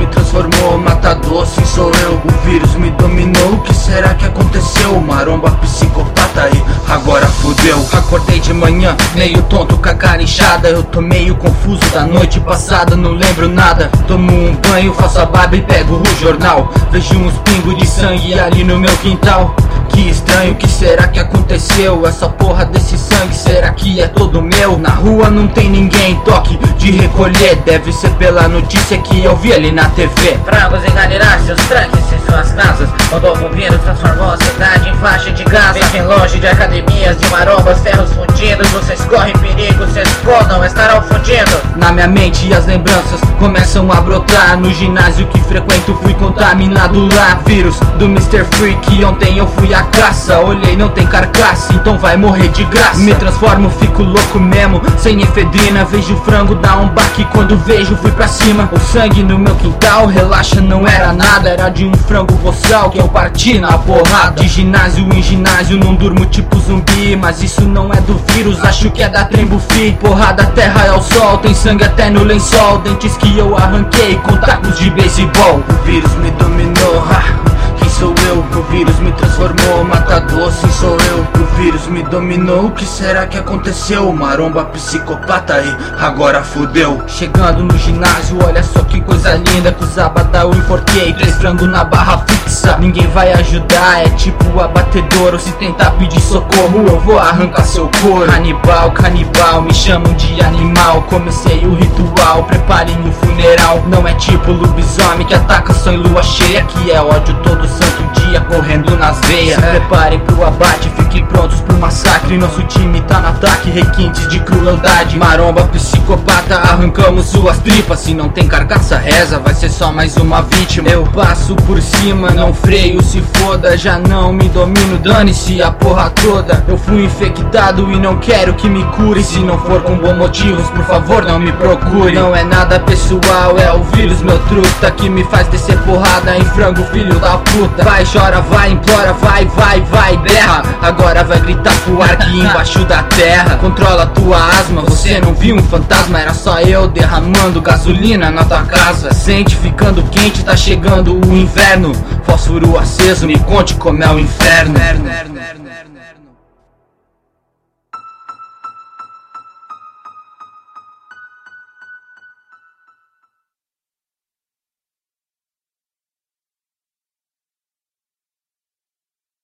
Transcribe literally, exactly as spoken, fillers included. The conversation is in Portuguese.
me transformou, matador, sim sou eu. O vírus me dominou, o que será que aconteceu? Maromba psicopata aí, agora fudeu. Acordei de manhã, meio tonto com a cara inchada. Eu tô meio confuso da noite passada, não lembro nada. Tomo um banho, faço a barba e pego o jornal. Vejo uns pingos de sangue ali no meu quintal. Que estranho, o que será que aconteceu? Essa porra desse sangue, será que é todo meu? Na rua não tem ninguém, toque de recolher. Deve ser pela notícia que eu vi ali na T V. Frangos enganará seus tranques em suas casas. O novo vírus transformou a cidade em faixa de gás. Fiquem longe de academias, de marombas, ferros fundidos. Vocês correm perigo, se escondam, estarão fundindo. Na minha mente as lembranças começam a brotar. No ginásio que frequento fui contaminado lá. Vírus do mister Freak, ontem eu fui a caça. Olhei, não tem carcaça, então vai morrer de graça. Me transformo, fico louco mesmo, sem efedrina. Vejo o frango, dá um baque, quando vejo fui pra cima. O sangue no meu quintal, relaxa, não era nada. Era de um frango boçal que eu parti na porrada. De ginásio em ginásio, não durmo tipo zumbi. Mas isso não é do vírus, acho que é da Trembufi. Porrada, terra ao sol, tem sangue até no lençol. Dentes que eu arranquei com tacos de beisebol. O vírus me dominou, ha. Quem sou eu? O vírus me transformou, matador, sim sou eu. O vírus me dominou, o que será que aconteceu? Maromba psicopata aí, agora fudeu. Chegando no ginásio, olha só que coisa linda. Com os abadá eu enforquei, três frangos na barra fixa. Ninguém vai ajudar, é tipo abatedouro. Se tentar pedir socorro, eu vou arrancar seu couro. Canibal, canibal, me chamam de animal. Comecei o ritual, preparem o funeral. Não é tipo lobisomem que ataca só em lua cheia. Que é ódio todo santo dia correndo nas veias. Se preparem pro abate, fiquem prontos pro massacre. Nosso time tá no ataque, requintes de crueldade. Maromba psicopata, arrancamos suas tripas. Se não tem carcaça, reza, vai ser só mais uma vítima. Eu passo por cima, não freio, se foda. Já não me domino, dane-se a porra toda. Eu fui infectado e não quero que me cure. Se não for com bons motivos, por favor não me procure. Não é nada pessoal, é o vírus meu truta que me faz descer porrada em frango, filho da puta. Vai, chora, vai, implora, vai, vai, vai, berra. Agora vai gritar pro ar que embaixo da terra. Controla tua asma, você não viu um fantasma? Era só eu derramando gasolina na tua casa. Sente ficando quente, tá chegando o inverno. Fósforo aceso, me conte como é o inferno.